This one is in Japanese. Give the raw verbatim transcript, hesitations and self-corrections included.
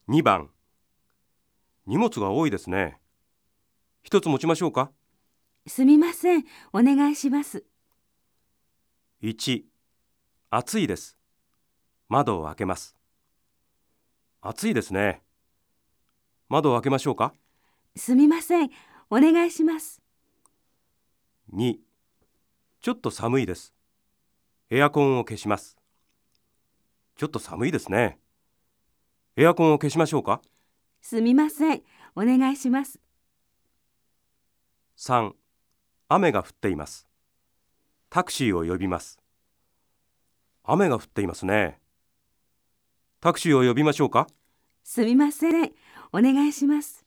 にばん、荷物が多いですね。一つ持ちましょうか。 すみません、お願いします。 いち、暑いです。窓を開けます。暑いですね。窓を開けましょうか。 すみません、お願いします。 に、ちょっと寒いです。エアコンを消します。ちょっと寒いですね。エアコンを消しましょうか。 すみません、お願いします。 さん、雨が降っています。タクシーを呼びます。雨が降っていますね。タクシーを呼びましょうか。 すみません、お願いします。